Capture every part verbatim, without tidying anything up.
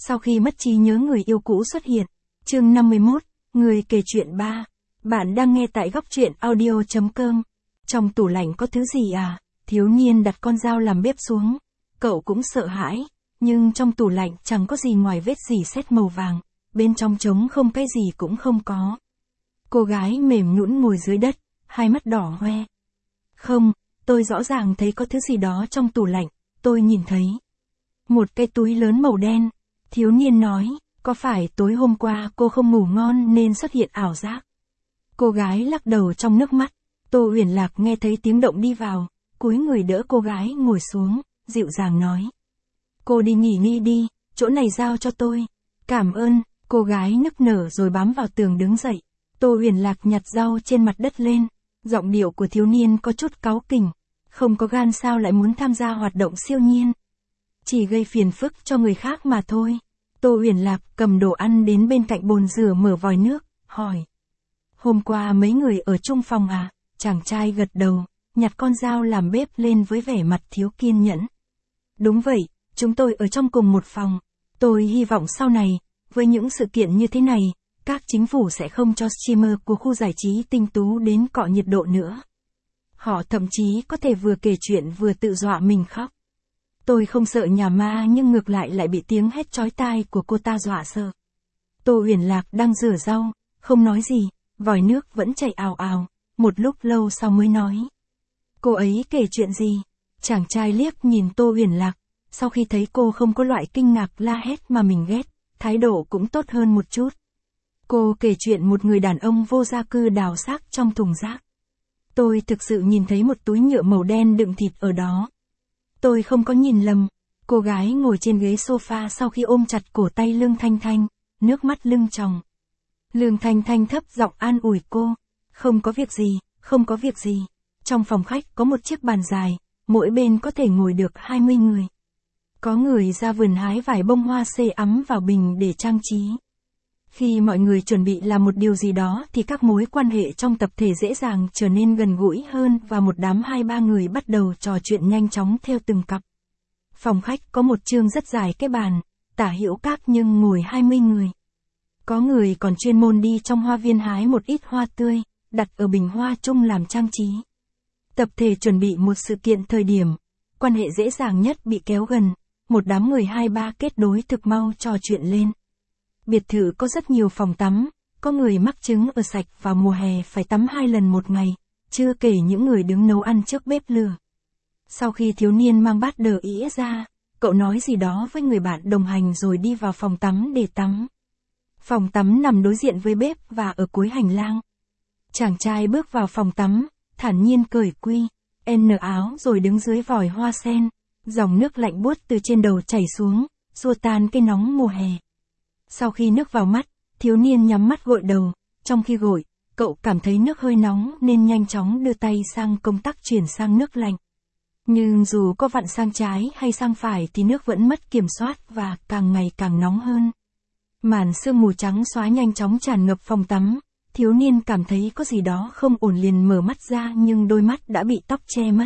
Sau khi mất trí nhớ người yêu cũ xuất hiện. Chương năm mươi mốt, người kể chuyện ba. Bạn đang nghe tại góc truyện audio chấm com. Trong tủ lạnh có thứ gì à? Thiếu niên đặt con dao làm bếp xuống. Cậu cũng sợ hãi, nhưng trong tủ lạnh chẳng có gì ngoài vết rỉ sét màu vàng, bên trong trống không, cái gì cũng không có. Cô gái mềm nhũn ngồi dưới đất, hai mắt đỏ hoe. Không, tôi rõ ràng thấy có thứ gì đó trong tủ lạnh, tôi nhìn thấy. Một cái túi lớn màu đen. Thiếu niên nói, có phải tối hôm qua cô không ngủ ngon nên xuất hiện ảo giác? Cô gái lắc đầu trong nước mắt. Tô Uyển Lạc nghe thấy tiếng động đi vào, cúi người đỡ cô gái ngồi xuống, dịu dàng nói. Cô đi nghỉ ngơi đi, chỗ này giao cho tôi. Cảm ơn, cô gái nức nở rồi bám vào tường đứng dậy. Tô Uyển Lạc nhặt rau trên mặt đất lên, giọng điệu của thiếu niên có chút cáu kỉnh. Không có gan sao lại muốn tham gia hoạt động siêu nhiên? Chỉ gây phiền phức cho người khác mà thôi. Tô Uyển Lạc cầm đồ ăn đến bên cạnh bồn rửa mở vòi nước, hỏi. Hôm qua mấy người ở chung phòng à? Chàng trai gật đầu, nhặt con dao làm bếp lên với vẻ mặt thiếu kiên nhẫn. Đúng vậy, chúng tôi ở trong cùng một phòng. Tôi hy vọng sau này, với những sự kiện như thế này, các chính phủ sẽ không cho streamer của khu giải trí tinh tú đến cọ nhiệt độ nữa. Họ thậm chí có thể vừa kể chuyện vừa tự dọa mình khóc. Tôi không sợ nhà ma nhưng ngược lại lại bị tiếng hét chói tai của cô ta dọa sợ. Tô Uyển Lạc đang rửa rau, không nói gì, vòi nước vẫn chảy ào ào, một lúc lâu sau mới nói. Cô ấy kể chuyện gì? Chàng trai liếc nhìn Tô Uyển Lạc, sau khi thấy cô không có loại kinh ngạc la hét mà mình ghét, thái độ cũng tốt hơn một chút. Cô kể chuyện một người đàn ông vô gia cư đào xác trong thùng rác. Tôi thực sự nhìn thấy một túi nhựa màu đen đựng thịt ở đó. Tôi không có nhìn lầm. Cô gái ngồi trên ghế sofa sau khi ôm chặt cổ tay Lương Thanh Thanh, nước mắt lưng tròng. Lương Thanh Thanh thấp giọng an ủi cô. Không có việc gì, không có việc gì. Trong phòng khách có một chiếc bàn dài, mỗi bên có thể ngồi được hai mươi người. Có người ra vườn hái vài bông hoa xê ấm vào bình để trang trí. Khi mọi người chuẩn bị làm một điều gì đó thì các mối quan hệ trong tập thể dễ dàng trở nên gần gũi hơn và một đám hai ba người bắt đầu trò chuyện nhanh chóng theo từng cặp. Phòng khách có một chương rất dài cái bàn, tả hữu các nhưng ngồi hai mươi người. Có người còn chuyên môn đi trong hoa viên hái một ít hoa tươi, đặt ở bình hoa chung làm trang trí. Tập thể chuẩn bị một sự kiện thời điểm, quan hệ dễ dàng nhất bị kéo gần, một đám người hai ba kết nối thực mau trò chuyện lên. Biệt thự có rất nhiều phòng tắm, có người mắc chứng ở sạch vào mùa hè phải tắm hai lần một ngày, chưa kể những người đứng nấu ăn trước bếp lửa. Sau khi thiếu niên mang bát đờ ĩa ra, cậu nói gì đó với người bạn đồng hành rồi đi vào phòng tắm để tắm. Phòng tắm nằm đối diện với bếp và ở cuối hành lang. Chàng trai bước vào phòng tắm, thản nhiên cởi quy, n áo rồi đứng dưới vòi hoa sen, dòng nước lạnh buốt từ trên đầu chảy xuống, xua tan cái nóng mùa hè. Sau khi nước vào mắt, thiếu niên nhắm mắt gội đầu, trong khi gội, cậu cảm thấy nước hơi nóng nên nhanh chóng đưa tay sang công tắc chuyển sang nước lạnh. Nhưng dù có vặn sang trái hay sang phải thì nước vẫn mất kiểm soát và càng ngày càng nóng hơn. Màn sương mù trắng xóa nhanh chóng tràn ngập phòng tắm, thiếu niên cảm thấy có gì đó không ổn liền mở mắt ra nhưng đôi mắt đã bị tóc che mất.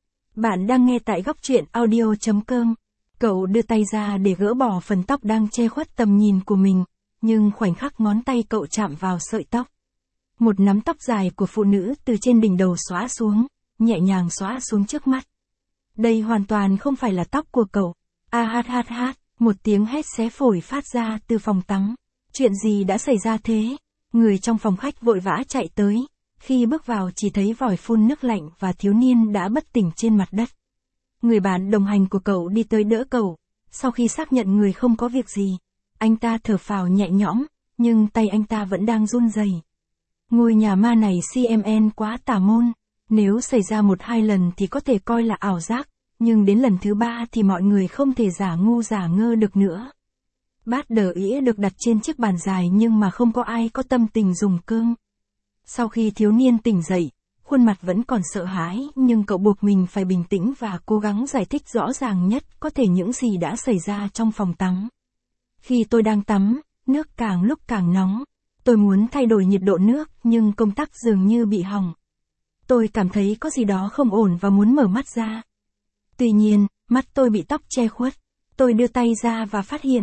Bạn đang nghe tại góc truyện audio chấm com. Cậu đưa tay ra để gỡ bỏ phần tóc đang che khuất tầm nhìn của mình, nhưng khoảnh khắc ngón tay cậu chạm vào sợi tóc. Một nắm tóc dài của phụ nữ từ trên đỉnh đầu xõa xuống, nhẹ nhàng xõa xuống trước mắt. Đây hoàn toàn không phải là tóc của cậu. A hát hát hát, một tiếng hét xé phổi phát ra từ phòng tắm. Chuyện gì đã xảy ra thế? Người trong phòng khách vội vã chạy tới. Khi bước vào chỉ thấy vòi phun nước lạnh và thiếu niên đã bất tỉnh trên mặt đất. Người bạn đồng hành của cậu đi tới đỡ cậu, sau khi xác nhận người không có việc gì, anh ta thở phào nhẹ nhõm, nhưng tay anh ta vẫn đang run rẩy. Ngôi nhà ma này xê em en quá tà môn, nếu xảy ra một hai lần thì có thể coi là ảo giác, nhưng đến lần thứ ba thì mọi người không thể giả ngu giả ngơ được nữa. Bát đờ ĩa được đặt trên chiếc bàn dài nhưng mà không có ai có tâm tình dùng cơm. Sau khi thiếu niên tỉnh dậy, khuôn mặt vẫn còn sợ hãi nhưng cậu buộc mình phải bình tĩnh và cố gắng giải thích rõ ràng nhất có thể những gì đã xảy ra trong phòng tắm. Khi tôi đang tắm, nước càng lúc càng nóng. Tôi muốn thay đổi nhiệt độ nước nhưng công tắc dường như bị hỏng. Tôi cảm thấy có gì đó không ổn và muốn mở mắt ra. Tuy nhiên, mắt tôi bị tóc che khuất. Tôi đưa tay ra và phát hiện,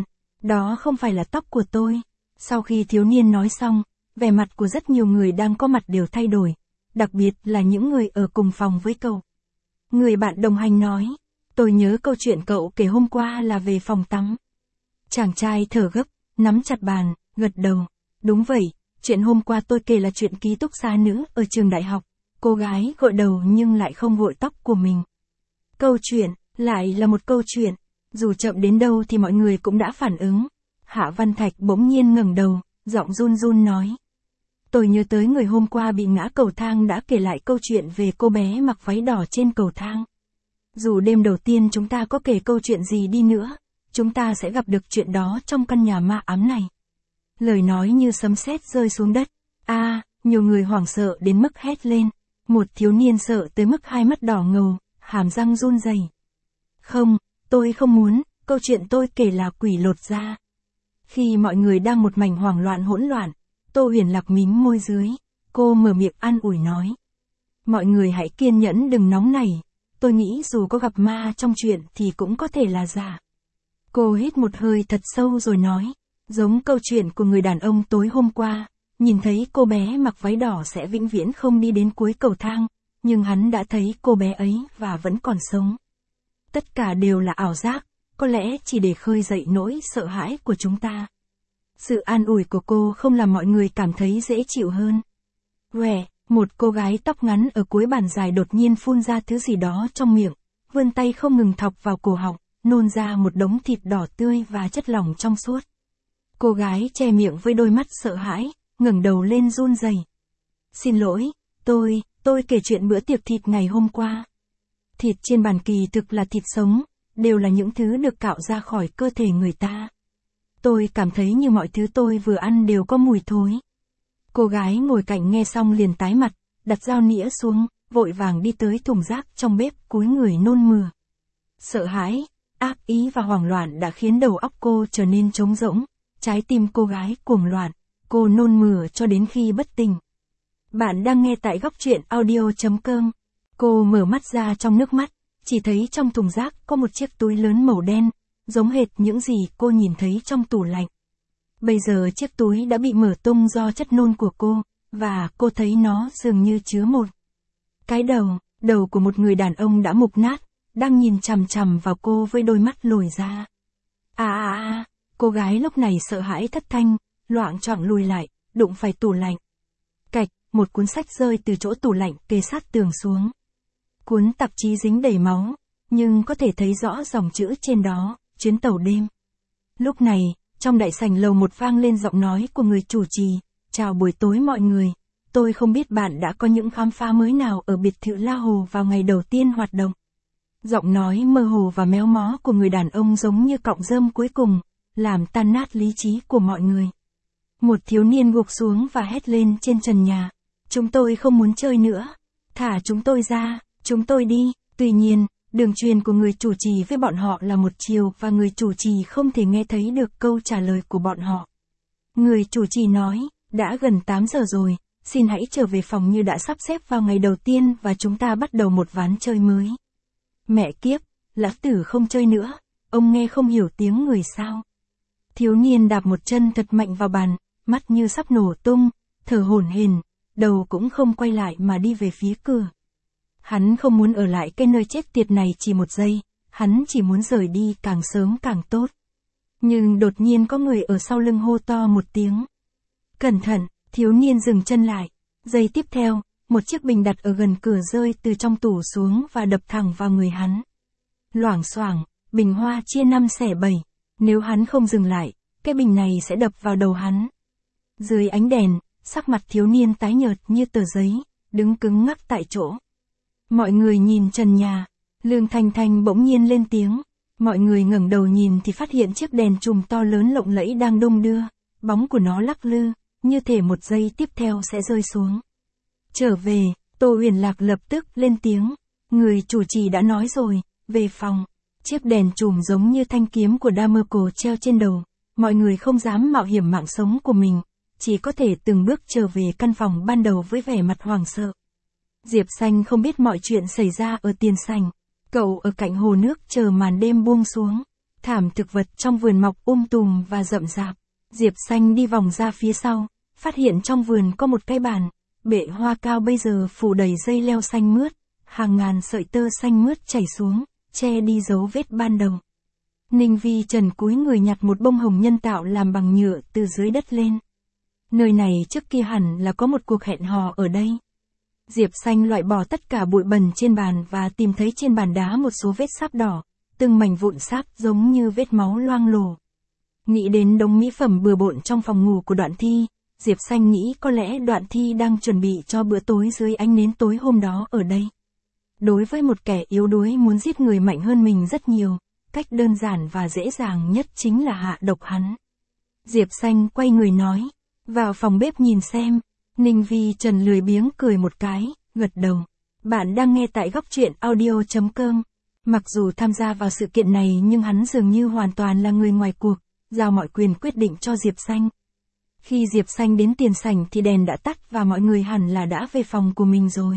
Đó không phải là tóc của tôi. Sau khi thiếu niên nói xong, vẻ mặt của rất nhiều người đang có mặt đều thay đổi, đặc biệt là những người ở cùng phòng với cậu. Người bạn đồng hành nói, tôi nhớ câu chuyện cậu kể hôm qua là về phòng tắm. Chàng trai thở gấp, nắm chặt bàn, gật đầu. Đúng vậy, chuyện hôm qua tôi kể là chuyện ký túc xá nữ ở trường đại học. Cô gái gội đầu nhưng lại không gội tóc của mình. Câu chuyện, lại là một câu chuyện. Dù chậm đến đâu thì mọi người cũng đã phản ứng. Hạ Văn Thạch bỗng nhiên ngẩng đầu, giọng run run nói. Tôi nhớ tới người hôm qua bị ngã cầu thang đã kể lại câu chuyện về cô bé mặc váy đỏ trên cầu thang. Dù đêm đầu tiên chúng ta có kể câu chuyện gì đi nữa, chúng ta sẽ gặp được chuyện đó trong căn nhà ma ám này. Lời nói như sấm sét rơi xuống đất. A, à, nhiều người hoảng sợ đến mức hét lên. Một thiếu niên sợ tới mức hai mắt đỏ ngầu, hàm răng run rẩy. Không, tôi không muốn, câu chuyện tôi kể là quỷ lột da. Khi mọi người đang một mảnh hoảng loạn hỗn loạn, Tô Huyền Lạc mím môi dưới, cô mở miệng an ủi nói. Mọi người hãy kiên nhẫn đừng nóng nảy, tôi nghĩ dù có gặp ma trong chuyện thì cũng có thể là giả. Cô hít một hơi thật sâu rồi nói, giống câu chuyện của người đàn ông tối hôm qua, nhìn thấy cô bé mặc váy đỏ sẽ vĩnh viễn không đi đến cuối cầu thang, nhưng hắn đã thấy cô bé ấy và vẫn còn sống. Tất cả đều là ảo giác, có lẽ chỉ để khơi dậy nỗi sợ hãi của chúng ta. Sự an ủi của cô không làm mọi người cảm thấy dễ chịu hơn. Quẻ, một cô gái tóc ngắn ở cuối bàn dài đột nhiên phun ra thứ gì đó trong miệng, vươn tay không ngừng thọc vào cổ họng, nôn ra một đống thịt đỏ tươi và chất lỏng trong suốt. Cô gái che miệng với đôi mắt sợ hãi, ngẩng đầu lên run rẩy. Xin lỗi, tôi, tôi kể chuyện bữa tiệc thịt ngày hôm qua. Thịt trên bàn kỳ thực là thịt sống, đều là những thứ được cạo ra khỏi cơ thể người ta. Tôi cảm thấy như mọi thứ tôi vừa ăn đều có mùi thối. Cô gái ngồi cạnh nghe xong liền tái mặt, đặt dao nĩa xuống, vội vàng đi tới thùng rác trong bếp cúi người nôn mửa. Sợ hãi, ác ý và hoảng loạn đã khiến đầu óc cô trở nên trống rỗng, trái tim cô gái cuồng loạn, cô nôn mửa cho đến khi bất tỉnh. Bạn đang nghe tại góc truyện audio chấm com. Cô mở mắt ra trong nước mắt, chỉ thấy trong thùng rác có một chiếc túi lớn màu đen, giống hệt những gì cô nhìn thấy trong tủ lạnh. Bây giờ chiếc túi đã bị mở tung do chất nôn của cô, và cô thấy nó dường như chứa một cái đầu, đầu của một người đàn ông đã mục nát, đang nhìn chằm chằm vào cô với đôi mắt lồi ra. À à à, cô gái lúc này sợ hãi thất thanh, loạng choạng lùi lại, đụng phải tủ lạnh. Cạch, một cuốn sách rơi từ chỗ tủ lạnh kề sát tường xuống. Cuốn tạp chí dính đầy máu, nhưng có thể thấy rõ dòng chữ trên đó, chuyến tàu đêm. Lúc này, trong đại sảnh lầu một vang lên giọng nói của người chủ trì, chào buổi tối mọi người, tôi không biết bạn đã có những khám phá mới nào ở biệt thự La Hồ vào ngày đầu tiên hoạt động. Giọng nói mơ hồ và méo mó của người đàn ông giống như cọng rơm cuối cùng, làm tan nát lý trí của mọi người. Một thiếu niên gục xuống và hét lên trên trần nhà, chúng tôi không muốn chơi nữa, thả chúng tôi ra, chúng tôi đi. Tuy nhiên, đường truyền của người chủ trì với bọn họ là một chiều và người chủ trì không thể nghe thấy được câu trả lời của bọn họ. Người chủ trì nói, đã gần tám giờ rồi, xin hãy trở về phòng như đã sắp xếp vào ngày đầu tiên và chúng ta bắt đầu một ván chơi mới. Mẹ kiếp, lão tử không chơi nữa, ông nghe không hiểu tiếng người sao. Thiếu niên đạp một chân thật mạnh vào bàn, mắt như sắp nổ tung, thở hổn hển, đầu cũng không quay lại mà đi về phía cửa. Hắn không muốn ở lại cái nơi chết tiệt này chỉ một giây, hắn chỉ muốn rời đi càng sớm càng tốt. Nhưng đột nhiên có người ở sau lưng hô to một tiếng. Cẩn thận, thiếu niên dừng chân lại. Giây tiếp theo, một chiếc bình đặt ở gần cửa rơi từ trong tủ xuống và đập thẳng vào người hắn. Loảng xoảng, bình hoa chia năm xẻ bảy. Nếu hắn không dừng lại, cái bình này sẽ đập vào đầu hắn. Dưới ánh đèn, sắc mặt thiếu niên tái nhợt như tờ giấy, đứng cứng ngắc tại chỗ. Mọi người nhìn trần nhà, Lương Thanh Thanh bỗng nhiên lên tiếng. Mọi người ngẩng đầu nhìn thì phát hiện chiếc đèn chùm to lớn lộng lẫy đang đung đưa, bóng của nó lắc lư, như thể một giây tiếp theo sẽ rơi xuống. Trở về, Tô Huyền Lạc lập tức lên tiếng. Người chủ trì đã nói rồi, về phòng. Chiếc đèn chùm giống như thanh kiếm của Damocle treo trên đầu, mọi người không dám mạo hiểm mạng sống của mình, chỉ có thể từng bước trở về căn phòng ban đầu với vẻ mặt hoảng sợ. Diệp Xanh không biết mọi chuyện xảy ra ở tiền sảnh, cậu ở cạnh hồ nước chờ màn đêm buông xuống. Thảm thực vật trong vườn mọc um tùm và rậm rạp. Diệp Xanh đi vòng ra phía sau, phát hiện trong vườn có một cái bàn, bệ hoa cao bây giờ phủ đầy dây leo xanh mướt, hàng ngàn sợi tơ xanh mướt chảy xuống, che đi dấu vết ban đầu. Ninh Vi Trần cúi người nhặt một bông hồng nhân tạo làm bằng nhựa từ dưới đất lên. Nơi này trước kia hẳn là có một cuộc hẹn hò ở đây. Diệp Xanh loại bỏ tất cả bụi bẩn trên bàn và tìm thấy trên bàn đá một số vết sáp đỏ, từng mảnh vụn sáp giống như vết máu loang lổ. Nghĩ đến đống mỹ phẩm bừa bộn trong phòng ngủ của Đoạn Thi, Diệp Xanh nghĩ có lẽ Đoạn Thi đang chuẩn bị cho bữa tối dưới ánh nến tối hôm đó ở đây. Đối với một kẻ yếu đuối muốn giết người mạnh hơn mình rất nhiều, cách đơn giản và dễ dàng nhất chính là hạ độc hắn. Diệp Xanh quay người nói, vào phòng bếp nhìn xem. Ninh Vi Trần lười biếng cười một cái, gật đầu. Bạn đang nghe tại góc truyện audio chấm com. Mặc dù tham gia vào sự kiện này nhưng hắn dường như hoàn toàn là người ngoài cuộc, giao mọi quyền quyết định cho Diệp Xanh. Khi Diệp Xanh đến tiền sảnh thì đèn đã tắt và mọi người hẳn là đã về phòng của mình rồi.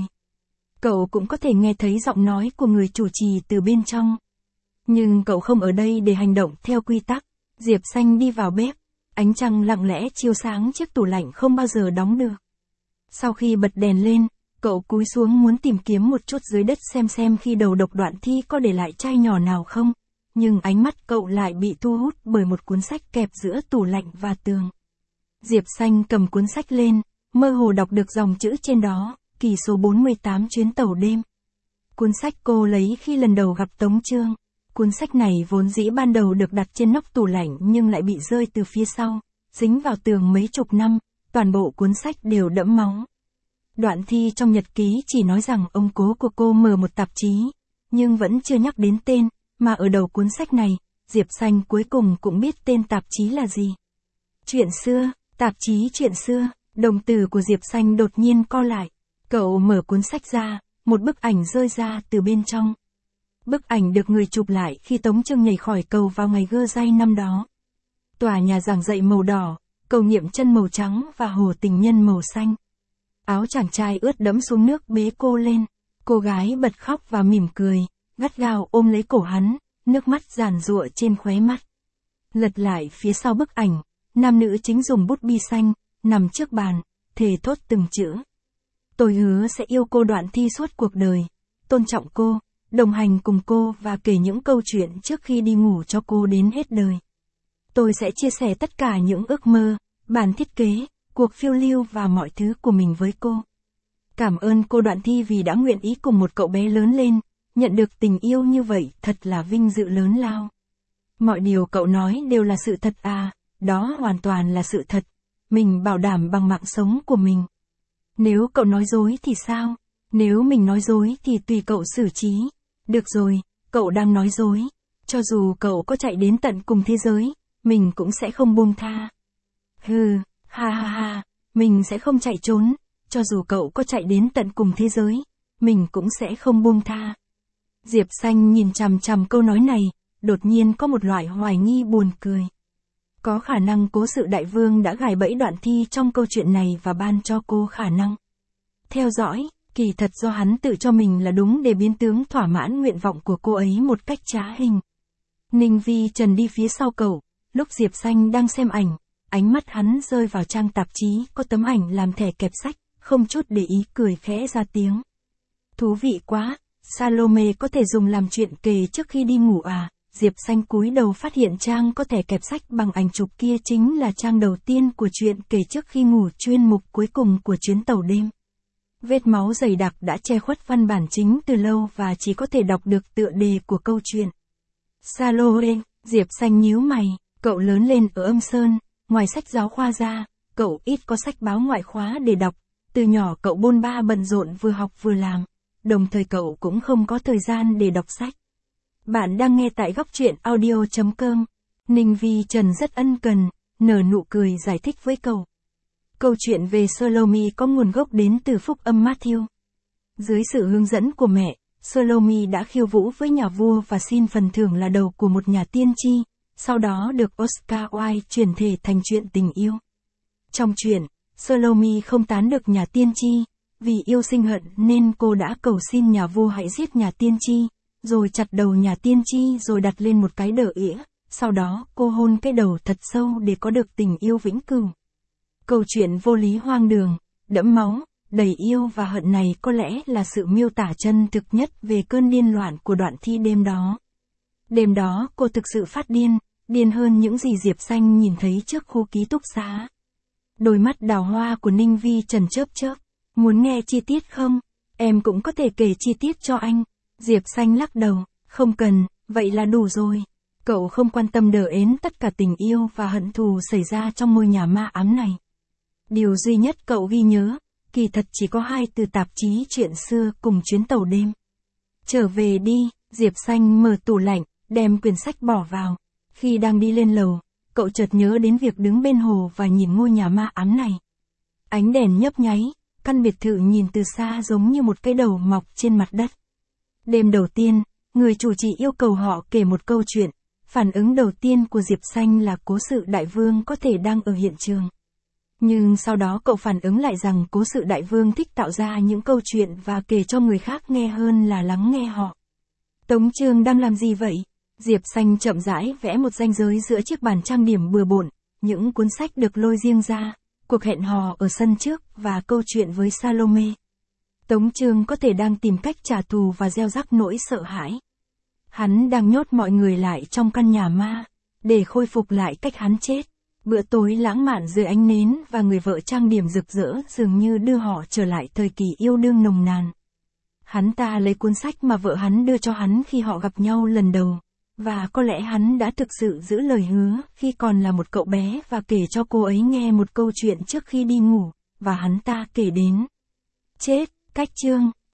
Cậu cũng có thể nghe thấy giọng nói của người chủ trì từ bên trong. Nhưng cậu không ở đây để hành động theo quy tắc. Diệp Xanh đi vào bếp, ánh trăng lặng lẽ chiếu sáng chiếc tủ lạnh không bao giờ đóng được. Sau khi bật đèn lên, cậu cúi xuống muốn tìm kiếm một chút dưới đất xem xem khi đầu độc Đoạn Thi có để lại chai nhỏ nào không, nhưng ánh mắt cậu lại bị thu hút bởi một cuốn sách kẹp giữa tủ lạnh và tường. Diệp Xanh cầm cuốn sách lên, mơ hồ đọc được dòng chữ trên đó, kỳ số bốn mươi tám chuyến tàu đêm. Cuốn sách cô lấy khi lần đầu gặp Tống Chương. Cuốn sách này vốn dĩ ban đầu được đặt trên nóc tủ lạnh nhưng lại bị rơi từ phía sau, dính vào tường mấy chục năm, toàn bộ cuốn sách đều đẫm máu. Đoạn Thi trong nhật ký chỉ nói rằng ông cố của cô mở một tạp chí, nhưng vẫn chưa nhắc đến tên, mà ở đầu cuốn sách này, Diệp Xanh cuối cùng cũng biết tên tạp chí là gì. Chuyện xưa, tạp chí chuyện xưa, đồng tử của Diệp Xanh đột nhiên co lại. Cậu mở cuốn sách ra, một bức ảnh rơi ra từ bên trong. Bức ảnh được người chụp lại khi Tống Chương nhảy khỏi cầu vào ngày gơ ray năm đó. Tòa nhà giảng dạy màu đỏ, cầu nghiệm chân màu trắng và hồ tình nhân màu xanh. Áo chàng trai ướt đẫm xuống nước bế cô lên. Cô gái bật khóc và mỉm cười, gắt gao ôm lấy cổ hắn, nước mắt giàn giụa trên khóe mắt. Lật lại phía sau bức ảnh, nam nữ chính dùng bút bi xanh, nằm trước bàn, thề thốt từng chữ. Tôi hứa sẽ yêu cô Đoạn Thi suốt cuộc đời, tôn trọng cô, đồng hành cùng cô và kể những câu chuyện trước khi đi ngủ cho cô đến hết đời. Tôi sẽ chia sẻ tất cả những ước mơ, bản thiết kế, cuộc phiêu lưu và mọi thứ của mình với cô. Cảm ơn cô Đoạn Thi vì đã nguyện ý cùng một cậu bé lớn lên, nhận được tình yêu như vậy thật là vinh dự lớn lao. Mọi điều cậu nói đều là sự thật à, đó hoàn toàn là sự thật. Mình bảo đảm bằng mạng sống của mình. Nếu cậu nói dối thì sao? Nếu mình nói dối thì tùy cậu xử trí. Được rồi, cậu đang nói dối. Cho dù cậu có chạy đến tận cùng thế giới, mình cũng sẽ không buông tha. Hừ, ha ha ha, mình sẽ không chạy trốn. Cho dù cậu có chạy đến tận cùng thế giới, mình cũng sẽ không buông tha. Diệp Xanh nhìn chằm chằm câu nói này, đột nhiên có một loại hoài nghi buồn cười. Có khả năng Cố Sự Đại Vương đã gài bẫy Đoạn Thi trong câu chuyện này và ban cho cô khả năng theo dõi, kỳ thật do hắn tự cho mình là đúng để biến tướng thỏa mãn nguyện vọng của cô ấy một cách trá hình. Ninh Vi Trần đi phía sau cậu, lúc Diệp Xanh đang xem ảnh, ánh mắt hắn rơi vào trang tạp chí có tấm ảnh làm thẻ kẹp sách, không chút để ý cười khẽ ra tiếng. Thú vị quá, Salome có thể dùng làm chuyện kể trước khi đi ngủ à? Diệp Xanh cúi đầu phát hiện trang có thẻ kẹp sách bằng ảnh chụp kia chính là trang đầu tiên của chuyện kể trước khi ngủ chuyên mục cuối cùng của chuyến tàu đêm. Vết máu dày đặc đã che khuất văn bản chính từ lâu và chỉ có thể đọc được tựa đề của câu chuyện. Salome, Diệp Xanh nhíu mày, cậu lớn lên ở Âm Sơn, ngoài sách giáo khoa ra, cậu ít có sách báo ngoại khóa để đọc, từ nhỏ cậu bôn ba bận rộn vừa học vừa làm, đồng thời cậu cũng không có thời gian để đọc sách. Bạn đang nghe tại góc truyện audio chấm com. Ninh Vi Trần rất ân cần, nở nụ cười giải thích với cậu. Câu chuyện về Salome có nguồn gốc đến từ phúc âm Matthew. Dưới sự hướng dẫn của mẹ, Salome đã khiêu vũ với nhà vua và xin phần thưởng là đầu của một nhà tiên tri, sau đó được Oscar Wilde chuyển thể thành chuyện tình yêu. Trong chuyện, Salome không tán được nhà tiên tri, vì yêu sinh hận nên cô đã cầu xin nhà vua hãy giết nhà tiên tri, rồi chặt đầu nhà tiên tri rồi đặt lên một cái đờ ỉa, sau đó cô hôn cái đầu thật sâu để có được tình yêu vĩnh cửu. Câu chuyện vô lý hoang đường, đẫm máu, đầy yêu và hận này có lẽ là sự miêu tả chân thực nhất về cơn điên loạn của đoạn thi đêm đó. Đêm đó cô thực sự phát điên, điên hơn những gì Diệp Xanh nhìn thấy trước khu ký túc xá. Đôi mắt đào hoa của Ninh Vi Trần chớp chớp, muốn nghe chi tiết không? Em cũng có thể kể chi tiết cho anh. Diệp Xanh lắc đầu, không cần, vậy là đủ rồi. Cậu không quan tâm đờ ến tất cả tình yêu và hận thù xảy ra trong ngôi nhà ma ám này. Điều duy nhất cậu ghi nhớ, kỳ thật chỉ có hai từ tạp chí chuyện xưa cùng chuyến tàu đêm. Trở về đi, Diệp Xanh mở tủ lạnh, đem quyển sách bỏ vào. Khi đang đi lên lầu, cậu chợt nhớ đến việc đứng bên hồ và nhìn ngôi nhà ma ám này. Ánh đèn nhấp nháy, căn biệt thự nhìn từ xa giống như một cái đầu mọc trên mặt đất. Đêm đầu tiên, người chủ trì yêu cầu họ kể một câu chuyện. Phản ứng đầu tiên của Diệp Xanh là cố sự đại vương có thể đang ở hiện trường. Nhưng sau đó cậu phản ứng lại rằng cố sự đại vương thích tạo ra những câu chuyện và kể cho người khác nghe hơn là lắng nghe họ. Tống Chương đang làm gì vậy? Diệp Xanh chậm rãi vẽ một ranh giới giữa chiếc bàn trang điểm bừa bộn, những cuốn sách được lôi riêng ra, cuộc hẹn hò ở sân trước và câu chuyện với Salome. Tống Chương có thể đang tìm cách trả thù và gieo rắc nỗi sợ hãi. Hắn đang nhốt mọi người lại trong căn nhà ma, để khôi phục lại cách hắn chết. Bữa tối lãng mạn dưới ánh nến và người vợ trang điểm rực rỡ dường như đưa họ trở lại thời kỳ yêu đương nồng nàn. Hắn ta lấy cuốn sách mà vợ hắn đưa cho hắn khi họ gặp nhau lần đầu, và có lẽ hắn đã thực sự giữ lời hứa khi còn là một cậu bé và kể cho cô ấy nghe một câu chuyện trước khi đi ngủ, và hắn ta kể đến chết, cách chương.